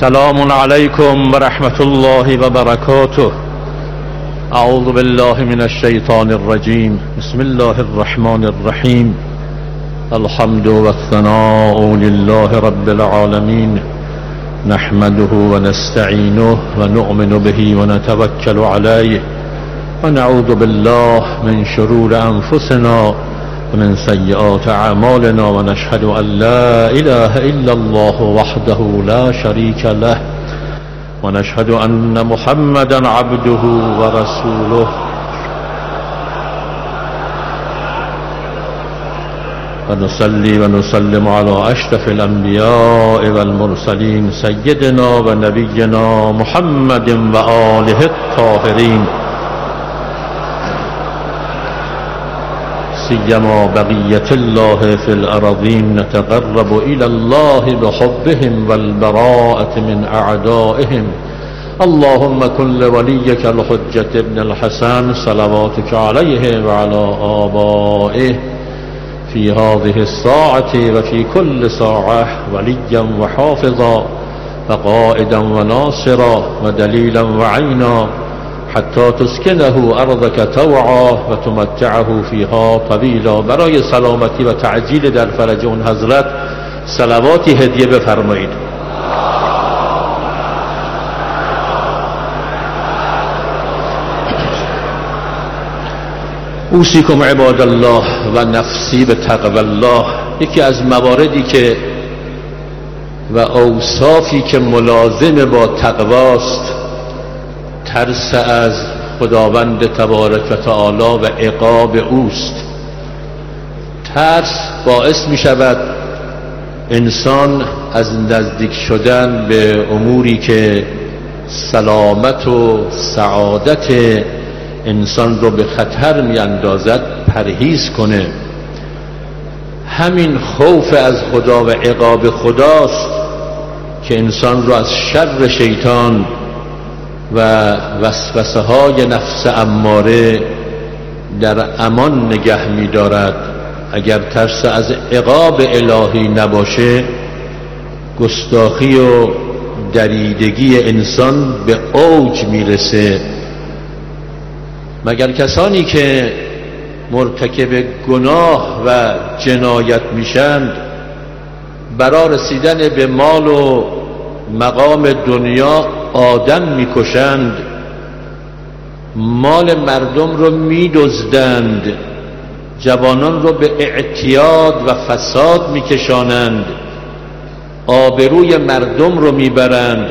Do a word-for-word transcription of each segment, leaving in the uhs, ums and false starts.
سلام عليكم ورحمة الله وبركاته. أعوذ بالله من الشيطان الرجيم. بسم الله الرحمن الرحيم. الحمد والثناء لله رب العالمين، نحمده ونستعينه ونؤمن به ونتوكل عليه، ونعوذ بالله من شرور أنفسنا ومن سيئات أعمالنا، ونشهد أن لا إله إلا الله وحده لا شريك له، ونشهد أن محمدا عبده ورسوله. ونصلي ونسلم على أشرف الأنبياء والمرسلين سيدنا ونبينا محمد وآله الطاهرين، سيما بقية الله في الأراضين. نتقرب إلى الله بحبهم والبراءة من أعدائهم. اللهم كن لوليك الحجة ابن الحسن صلواتك عليه وعلى آبائه في هذه الساعة وفي كل ساعة وليا وحافظا وقائدا وناصرا ودليلا وعينا، حتى تسكنه أرضك طوعا وتمتعه فيها طویلا. برای سلامتی و تعجیل در فرج اون حضرت صلواتی هدیه بفرمایید. اوصیکم عباد الله و نفسی به تقوی الله. یکی از مواردی که و اوصافی که ملازم با تقواست ترس از خداوند تبارک و تعالی و عقاب اوست. ترس باعث می شود انسان از نزدیک شدن به اموری که سلامت و سعادت انسان رو به خطر می اندازد پرهیز کنه. همین خوف از خدا و عقاب خداست که انسان رو از شر شیطان و وسوسه های نفس اماره در امان نگه می دارد. اگر ترس از عقاب الهی نباشه، گستاخی و دریدگی انسان به اوج می رسه. مگر کسانی که مرتکب گناه و جنایت میشند برای رسیدن به مال و مقام دنیا آدم میکشند، مال مردم رو میدزدند، جوانان رو به اعتیاد و فساد میکشانند، آبروی مردم رو میبرند،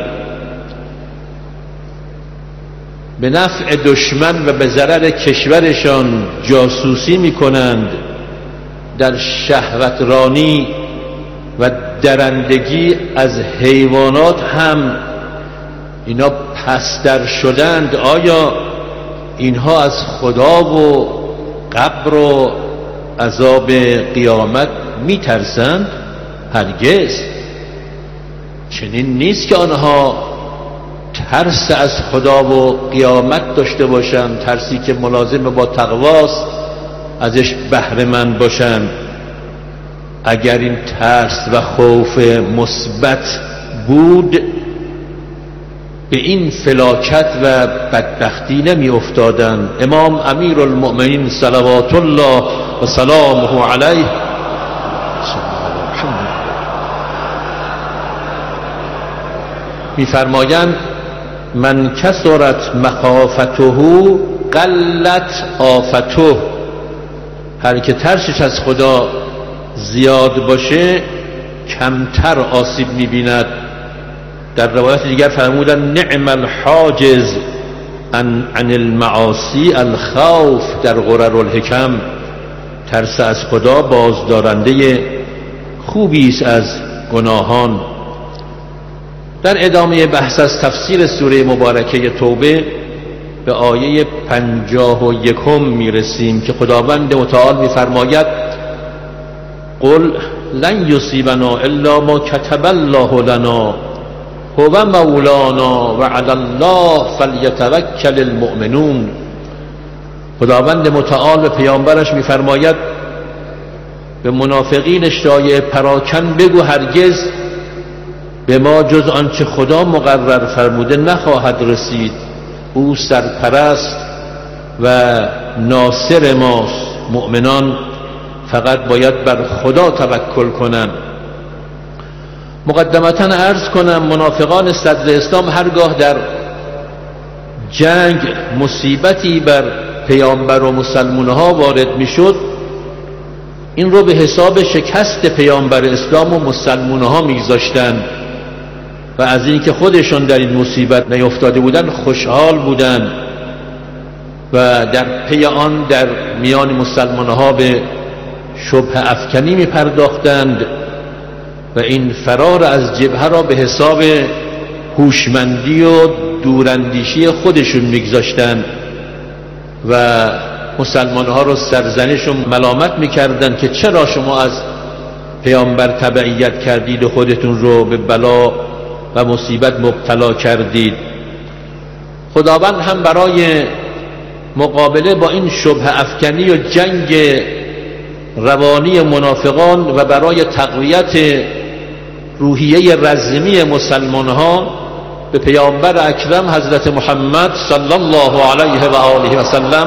به نفع دشمن و به ضرر کشورشان جاسوسی میکنند، در شهوترانی و درندگی از حیوانات هم اینا پستر شدند. آیا اینها از خدا و قبر و عذاب قیامت میترسند؟ هرگز. چنین نیست که آنها ترس از خدا و قیامت داشته باشند، ترسی که ملازم با تقواست ازش بهره مند باشند. اگر این ترس و خوف مثبت بود، به این فلاکت و بدبختی نمی افتادند. امام امیر المؤمنین صلوات الله و سلامه علیه می فرمایند من کثرت مخافته قلت آفته. هر که ترسش از خدا زیاد باشه کمتر آسیب می‌بیند. در روایت دیگر فرمودن نعم الحاجز عن عن المعاصی الخوف. در غرر الحکم ترس از خدا بازدارنده خوبی است از گناهان. در ادامه بحث از تفسیر سوره مبارکه توبه به آیه پنجاه و یکم میرسیم که خداوند متعال میفرماید قل لن یصیبنا الا ما کتب الله لنا هو مولانا و علی الله فلیتوکل المؤمنون. خداوند متعال به پیامبرش میفرماید به منافقین شایعه پراکن بگو هرگز به ما جز آنچه خدا مقرر فرموده نخواهد رسید. او سرپرست و ناصر ماست. مؤمنان فقط باید بر خدا توکل کنند. مقدمتاً عرض کنم منافقان صدر اسلام هرگاه در جنگ مصیبتی بر پیامبر و مسلمان‌ها وارد میشد، این رو به حساب شکست پیامبر اسلام و مسلمان‌ها میگذاشتند و از اینکه خودشون در این مصیبت نیفتاده بودند خوشحال بودند و در پی آن در میان مسلمان‌ها به شبهه افکنی می پرداختند و این فرار از جبهه را به حساب هوشمندی و دوراندیشی خودشون میگذاشتند و مسلمان‌ها را سرزنش و ملامت میکردند که چرا شما از پیامبر تبعیت کردید و خودتون رو به بلا و مصیبت مبتلا کردید. خداوند هم برای مقابله با این شبهه افکنی و جنگ روانی منافقان و برای تقویت روحیه رزمی مسلمان‌ها به پیامبر اکرم حضرت محمد صلی الله علیه و آله و سلم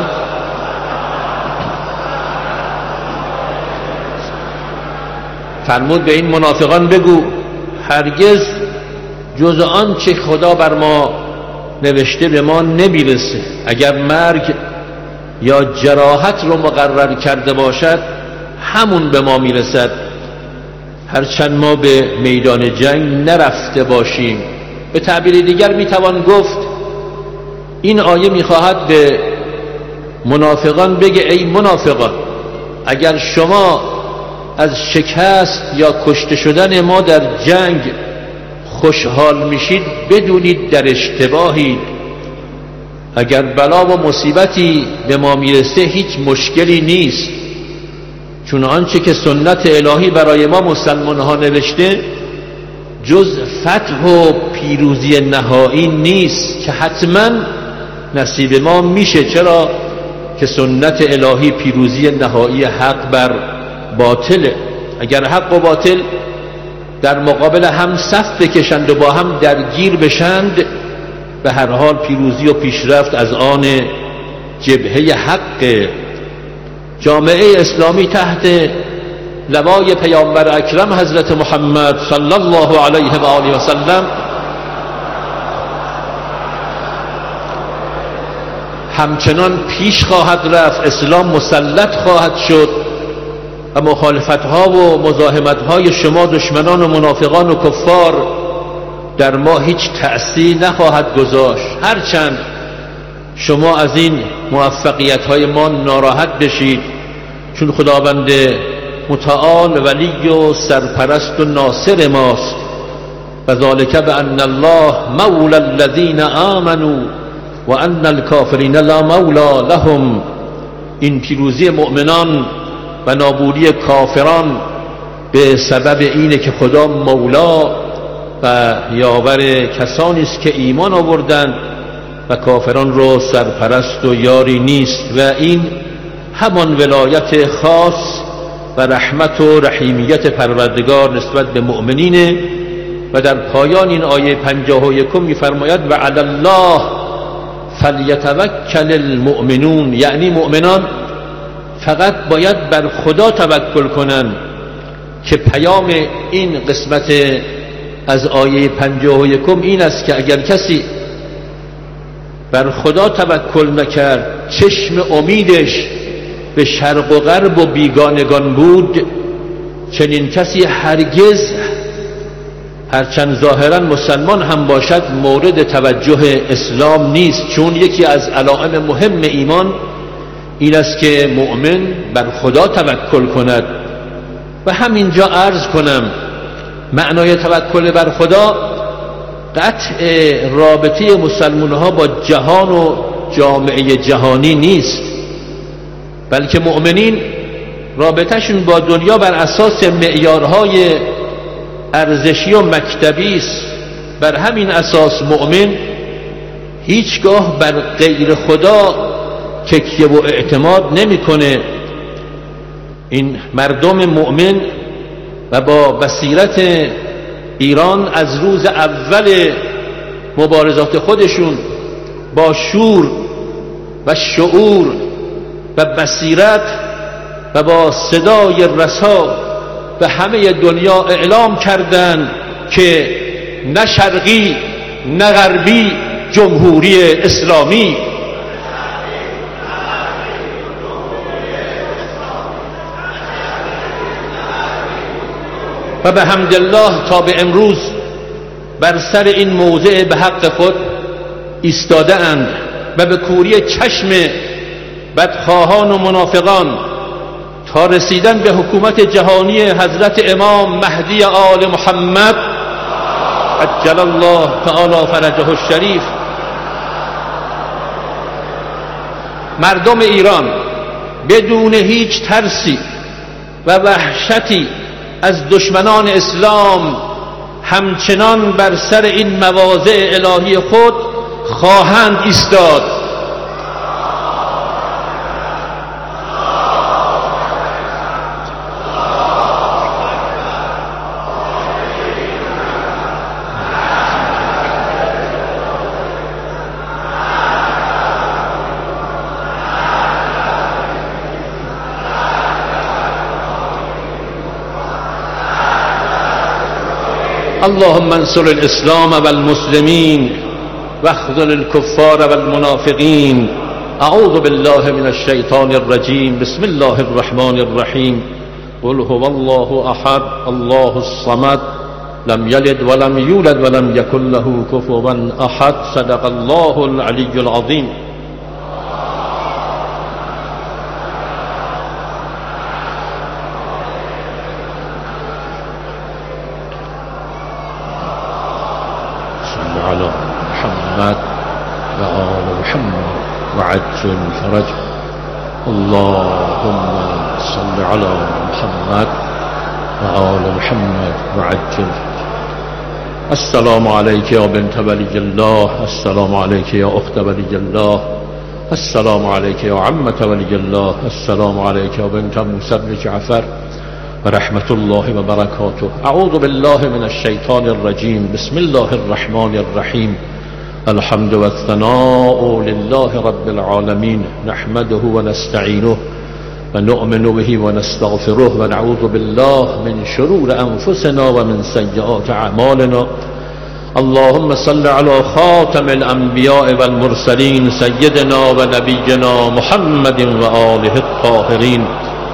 فرمود به این منافقان بگو هرگز جز آنچه خدا بر ما نوشته به ما نمیرسه. اگر مرگ یا جراحت رو مقرر کرده باشد همون به ما میرسد، هرچند ما به میدان جنگ نرفته باشیم. به تعبیر دیگر میتوان گفت این آیه میخواهد به منافقان بگه ای منافقان، اگر شما از شکست یا کشته شدن ما در جنگ خوشحال میشید بدونید در اشتباهید. اگر بلا و مصیبتی به ما میرسه هیچ مشکلی نیست، چون آنچه که سنت الهی برای ما مسلمان ها نوشته جز فتح و پیروزی نهایی نیست که حتما نصیب ما میشه. چرا که سنت الهی پیروزی نهایی حق بر باطله. اگر حق و باطل در مقابل هم صف بکشند و با هم درگیر بشند، به هر حال پیروزی و پیشرفت از آن جبهه حق. جامعه اسلامی تحت لوای پیامبر اکرم حضرت محمد صلی الله علیه و آله و سلم همچنان پیش خواهد رفت. اسلام مسلط خواهد شد و مخالفت‌ها و مزاحمت‌های شما دشمنان و منافقان و کفار در ما هیچ تأثیر نخواهد گذاشت. هرچند شما از این موفقیت‌های ما ناراحت بشید، چون خداوند متعال ولی و سرپرست و ناصر ماست. و ذالک بأن الله مولا الذین آمنوا و ان الکافرین لا مولا لهم. این پیروزی مؤمنان و نابودی کافران به سبب اینه که خدا مولا و یاور کسانی است که ایمان آوردند و کافران رو سرپرست و یاری نیست. و این همان ولایت خاص و رحمت و رحیمیت پروردگار نسبت به مؤمنینه. و در پایان این آیه پنجاه و یکم می‌فرماید و علی الله فلیتوکل المؤمنون، یعنی مؤمنان فقط باید بر خدا توکل کنند. که پیام این قسمت از آیه پنجاه و یکم این است که اگر کسی بر خدا توکل نکرد، چشم امیدش به شرق و غرب و بیگانگان بود، چنین کسی هرگز هرچند ظاهرا مسلمان هم باشد مورد توجه اسلام نیست. چون یکی از علائم مهم ایمان این است که مؤمن بر خدا توکل کند. و همینجا عرض کنم معنای توکل بر خدا قطع رابطه مسلمان‌ها با جهان و جامعه جهانی نیست، بلکه مؤمنین رابطهشون با دنیا بر اساس معیارهای ارزشی و مکتبی است. بر همین اساس مؤمن هیچگاه بر غیر خدا تکیه و اعتماد نمیکنه. این مردم مؤمن و با بصیرت ایران از روز اول مبارزات خودشون با شور و شعور و بصیرت و با صدای رسا به همه دنیا اعلام کردند که نه شرقی نه غربی، جمهوری اسلامی. و به حمدالله تا به امروز بر سر این موضع به حق خود ایستاده اند و به کوری چشم بدخواهان و منافقان تا رسیدن به حکومت جهانی حضرت امام مهدی آل محمد عجل الله تعالی فرجه الشریف، مردم ایران بدون هیچ ترسی و وحشتی از دشمنان اسلام همچنان بر سر این مواضع الهی خود خواهند ایستاد. اللهم انصر الاسلام والمسلمين واخذل الكفار والمنافقين. اعوذ بالله من الشيطان الرجيم. بسم الله الرحمن الرحيم. قل هو الله احد الله الصمد لم يلد ولم يولد ولم يكن له كفوا احد. صدق الله العلي العظيم. على محمد وآل محمد وعجل فرج. اللهم صل على محمد وآل محمد وعجل. السلام عليك يا بنت ولي الله. السلام عليك يا أخت ولي الله. السلام عليك يا عمة ولي الله. السلام عليك يا بنت موسى بن جعفر ورحمة الله وبركاته. أعوذ بالله من الشيطان الرجيم. بسم الله الرحمن الرحيم. الحمد والثناء لله رب العالمين. نحمده ونستعينه ونؤمن به ونستغفره ونعوذ بالله من شرور أنفسنا ومن سيئات أعمالنا. اللهم صل على خاتم الأنبياء والمرسلين سيدنا ونبينا محمد وآله الطاهرين.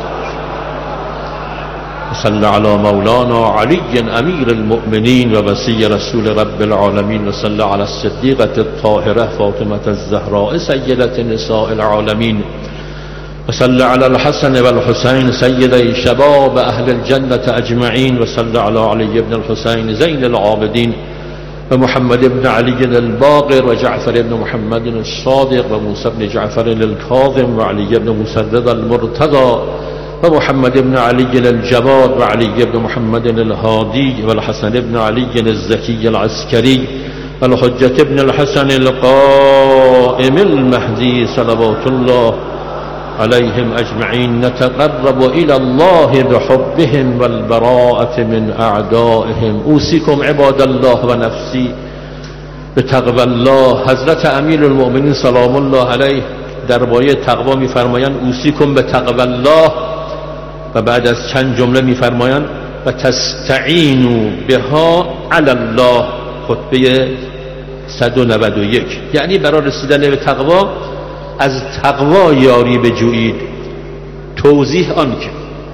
صل على مولانا علي أمير المؤمنين ووصي رسول رب العالمين. وصل على الصديقة الطاهرة فاطمة الزهراء سيدة نساء العالمين. وصل على الحسن والحسين سيدي شباب أهل الجنة أجمعين. وصل على علي بن الحسين زين العابدين ومحمد بن علي الباقر وجعفر بن محمد الصادق وموسى بن جعفر الكاظم وعلي بن موسى الرضا المرتضى ومحمد بن علي الجواد وعلي بن محمد الهادي والحسن بن علي الزكي العسكري والحجة بن الحسن القائم المهدي صلوات الله عليهم أجمعين. نتقرب إلى الله بحبهم والبراءة من أعدائهم. أوصيكم عباد الله ونفسي بتقوى الله. حضرت امیر المؤمنین سلام الله علیه درباره تقوا میفرمایند اوصیکم بتقوى الله و بعد از چند جمله میفرمایند و تستعینوا بها علی الله. خطبه صد و نود و یک. یعنی برای رسیدن به تقوا از تقوا یاری بجویید. توضیح آن که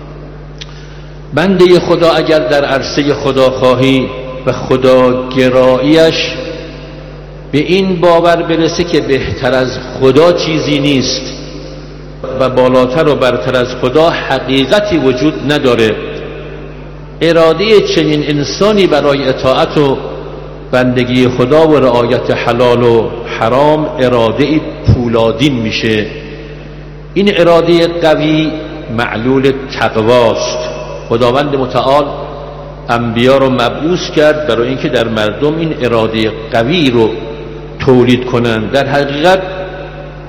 بنده خدا اگر در عرصه خداخواهی و خداگراییش به این باور برسه که بهتر از خدا چیزی نیست و بالاتر و برتر از خدا حقیقتی وجود نداره، اراده چنین انسانی برای اطاعت و بندگی خدا و رعایت حلال و حرام اراده پولادین میشه. این اراده قوی معلول تقواست. خداوند متعال انبیا رو مبعوث کرد برای اینکه در مردم این اراده قوی رو تولید کنند. در حقیقت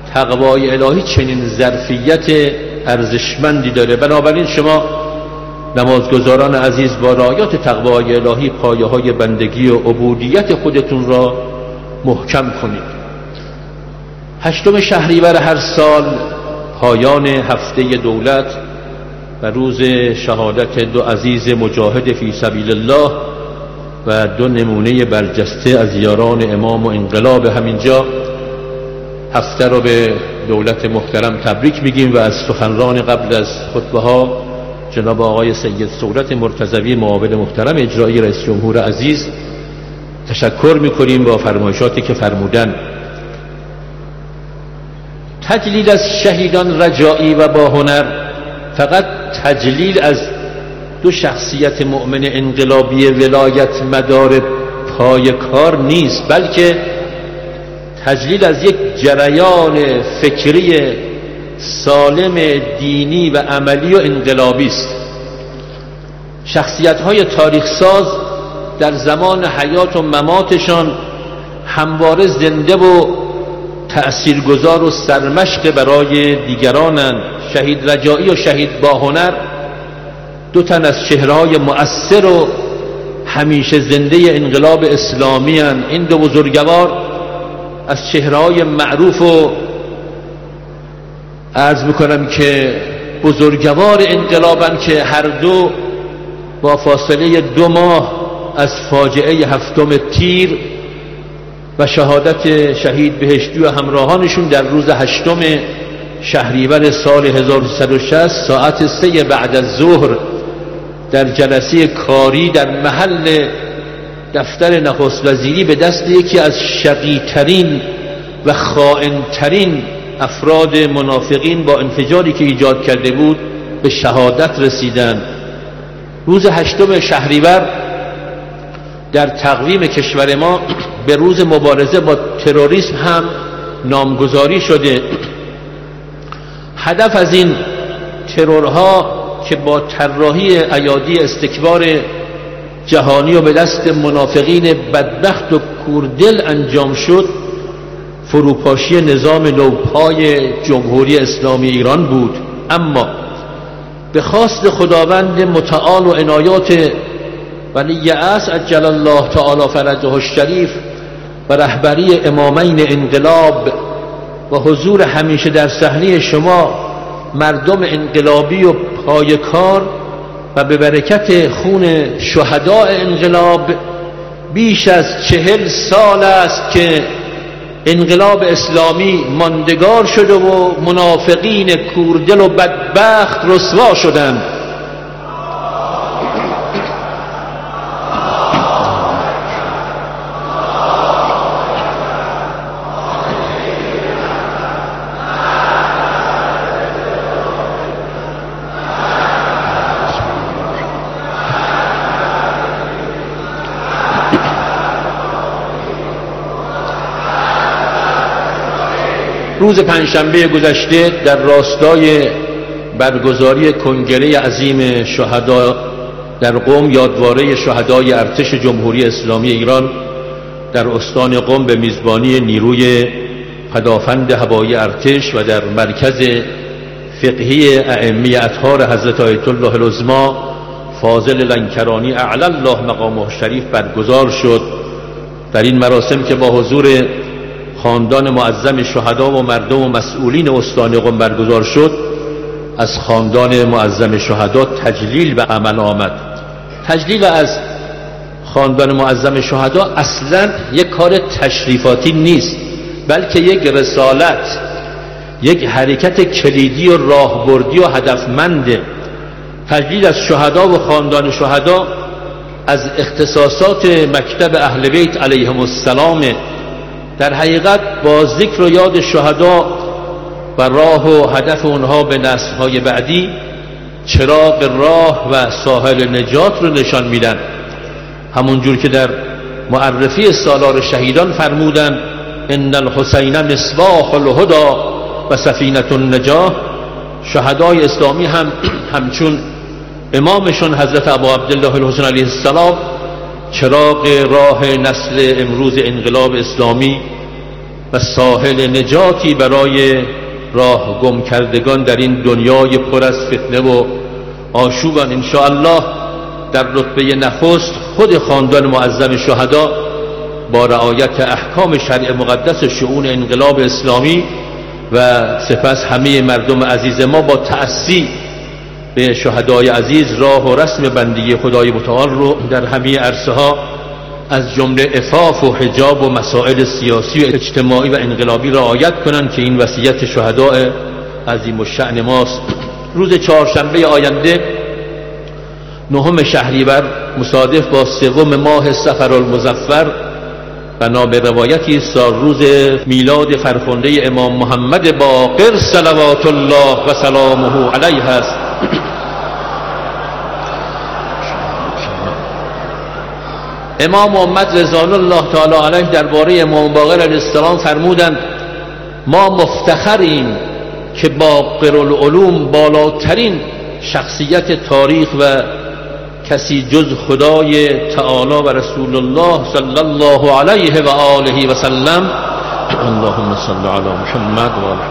تقوای الهی چنین ظرفیت ارزشمندی داره. بنابراین شما نمازگزاران عزیز با رعایت تقوای الهی پایه های بندگی و عبودیت خودتون را محکم کنید. هشتم شهریور هر سال پایان هفته دولت و روز شهادت دو عزیز مجاهد فی سبیل الله و دو نمونه برجسته از یاران امام و انقلاب همینجا هفته رو به دولت محترم تبریک میگیم و از سخنران قبل از خطبه ها جناب آقای سید صورت مرتضوی معاون محترم اجرایی رئیس جمهور عزیز تشکر میکنیم با فرمایشاتی که فرمودن. تجلیل از شهیدان رجایی و با هنر فقط تجلیل از دو شخصیت مؤمن انقلابی ولایت مدار پای کار نیست، بلکه تجلیل از یک جریان فکری سالم دینی و عملی و انقلابی است. شخصیت‌های تاریخ ساز در زمان حیات و مماتشان همواره زنده و تأثیرگذار و سرمشق برای دیگرانند. شهید رجایی و شهید با هنر دو تن از چهره‌های مؤثر و همیشه زنده انقلاب اسلامی هستند. این دو بزرگوار از چهره‌های معروف و عرض میکنم که بزرگوار انقلابند که هر دو با فاصله دو ماه از فاجعه هفتم تیر و شهادت شهید بهشتی و همراهانشون در روز هشتم شهریور سال هزار و سیصد و شصت ساعت سه بعد از ظهر در جلسه کاری در محل دفتر نخست وزیری به دست یکی از شقی‌ترین و خائن‌ترین افراد منافقین با انفجاری که ایجاد کرده بود به شهادت رسیدند. روز هشتم شهریور در تقویم کشور ما به روز مبارزه با تروریسم هم نامگذاری شده. هدف از این ترورها که با طراحی ایادی استکبار جهانی و به دست منافقین بدبخت و کوردل انجام شد فروپاشی نظام نوپای جمهوری اسلامی ایران بود. اما به خواست خداوند متعال و عنایات ولی عصر عجل الله تعالی فرجه الشریف و رهبری امامین انقلاب و حضور همیشه در صحنه شما مردم انقلابی و پایکار و به برکت خون شهداء انقلاب بیش از چهل سال است که انقلاب اسلامی ماندگار شده و منافقین کوردل و بدبخت رسوا شدند. روز پنجشنبه گذشته در راستای برگزاری کنگره عظیم شهدا در قم یادواره شهدای ارتش جمهوری اسلامی ایران در استان قم به میزبانی نیروی پدافند هوایی ارتش و در مرکز فقهی ائمه اطهار حضرت آیت الله العظمی فاضل لنکرانی اعلی الله مقامه الشریف برگزار شد. در این مراسم که با حضور خاندان معظم شهدا و مردم و مسئولین استان قم برگزار شد، از خاندان معظم شهدا تجلیل به عمل آمد. تجلیل از خاندان معظم شهدا اصلا یک کار تشریفاتی نیست، بلکه یک رسالت، یک حرکت کلیدی و راهبردی و هدفمنده. تجلیل از شهدا و خاندان شهدا از اختصاصات مکتب اهل بیت علیهم السلام. در حقیقت با ذکر و یاد شهدا و راه و هدف اونها به نسل‌های بعدی چراغ راه و ساحل نجات رو نشان میدن. همون جور که در معرفی سالار شهیدان فرمودن ان الحسین مصباح الهدى و سفینة النجاه، شهدای اسلامی هم همچون امامشون حضرت ابو عبدالله الحسین علیه السلام چراغ راه نسل امروز انقلاب اسلامی و ساحل نجاتی برای راه گم کردگان در این دنیای پر از فتنه و آشوبن. ان شاء الله در رتبه نخست خود خاندان معظم شهدا با رعایت احکام شرع مقدس شؤون انقلاب اسلامی و سپس همه مردم عزیز ما با تأسی به شهدای عزیز راه و رسم بندگی خدای متعال رو در همه عرصه ها از جمله عفاف و حجاب و مسائل سیاسی و اجتماعی و انقلابی رعایت کنند که این وصیت شهدای عظیم الشأن ماست. روز چهارشنبه آینده نهم شهریور مصادف با سوم ماه صفر المظفر بنا به روایتی سال روز میلاد فرخنده امام محمد باقر صلوات الله و سلامه علیه است. امام محمد رضوان الله تعالی علیه درباره امام باقر علیه السلام فرمودند ما مفتخریم که باقر العلوم بالاترین شخصیت تاریخ و کسی جز خدای تعالی و رسول الله صلی الله علیه و آله و سلم اللهم صل علی محمد و آله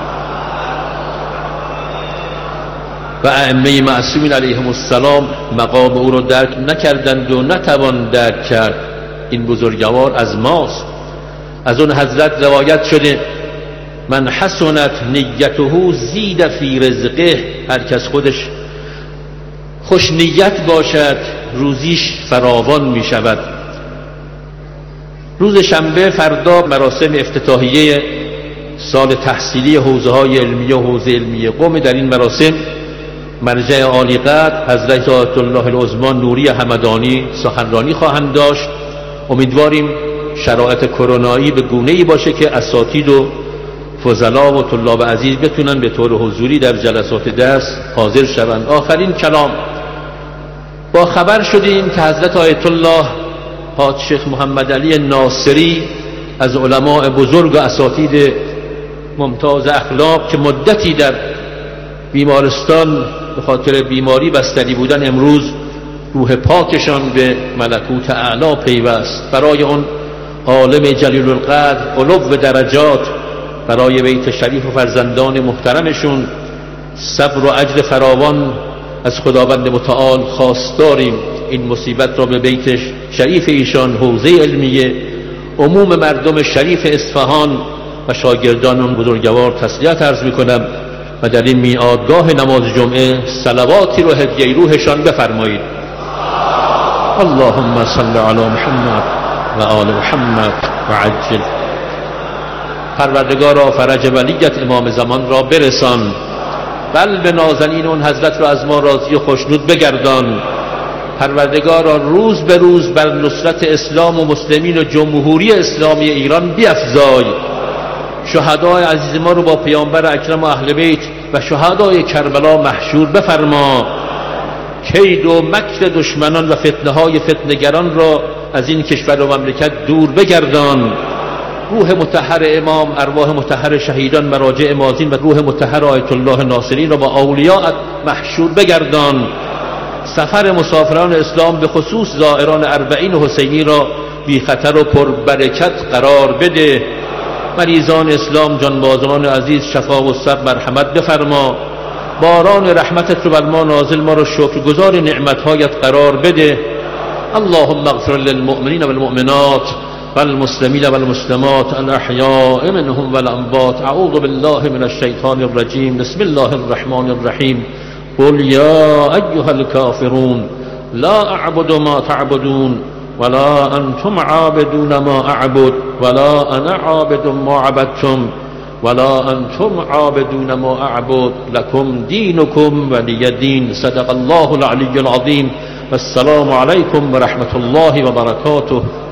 و ائمه معصومین علیهم السلام مقام او را درک نکردند و نتوان درک کرد. این بزرگوار از ماست. از اون حضرت روایت شده من حسنت نیته زید فی رزقه، هر کس خودش خوش نیت باشد روزیش فراوان می شود. روز شنبه فردا مراسم افتتاحیه سال تحصیلی حوزه های علمیه و حوزه علمیه قم. در این مراسم مرجع عالی قدر حضرت آیت الله العظما نوری همدانی سخنرانی خواهند داشت. امیدواریم شرایط کرونایی به گونه‌ای باشه که اساتید و فضلا و طلاب عزیز بتونن به طور حضوری در جلسات درس حاضر شوند. آخرین کلام، با خبر شدیم که حضرت آیت الله حاج شیخ محمد علی ناصری از علماء بزرگ و اساتید ممتاز اخلاق که مدتی در بیمارستان به خاطر بیماری بستری بودن، امروز روح پاکشان به ملکوت اعلی پیوست. برای اون عالم جلیل القدر علو درجات، برای بیت شریف و فرزندان محترمشون صبر و اجر فراوان از خداوند متعال خواستاریم. این مصیبت را به بیت شریف ایشان، حوزه علمیه، عموم مردم شریف اصفهان و شاگردان اون بزرگوار تسلیت عرض میکنم و در این میعادگاه نماز جمعه صلواتی رو هدیه روحشان بفرمایید. اللهم صل علی محمد و آل محمد و عجل. پروردگارا فرج ولیت امام زمان را برسان، بل به نازنین اون حضرت را از ما راضی و خوشنود بگردان. پروردگارا روز به روز بر نصرت اسلام و مسلمین و جمهوری اسلامی ایران بیفزای. شهدای عزیز ما رو با پیامبر اکرم و اهل بیت و شهدای کربلا محشور بفرما. کید و مکر دشمنان و فتنه های فتنگران را از این کشور و مملکت دور بگردان. روح مطهر امام، ارواح مطهر شهیدان مراجع مازین و روح مطهر آیت الله ناصری را با اولیاء محشور بگردان. سفر مسافران اسلام به خصوص زائران اربعین حسینی را بی خطر و پربرکت قرار بده. مریضان اسلام جانبازان عزیز شفا و صبر مرحمت بفرما. باران رحمتت رو بر ما نازل، ما رو شکرگزار نعمتهایت قرار بده. اللهم اغفر للمؤمنین والمؤمنات والمسلمین والمسلمات الاحیاء منهم والاموات. اعوذ بالله من الشیطان الرجیم. بسم الله الرحمن الرحیم. قل یا ایها الكافرون لا اعبد ما تعبدون ولا انتم عابدون ما اعبد ولا انا عابد ما عبدتم ولا انتم عابدون ما اعبد لكم دینكم ولی دین. صدق الله العلی العظیم. والسلام علیکم و رحمت الله و برکاته.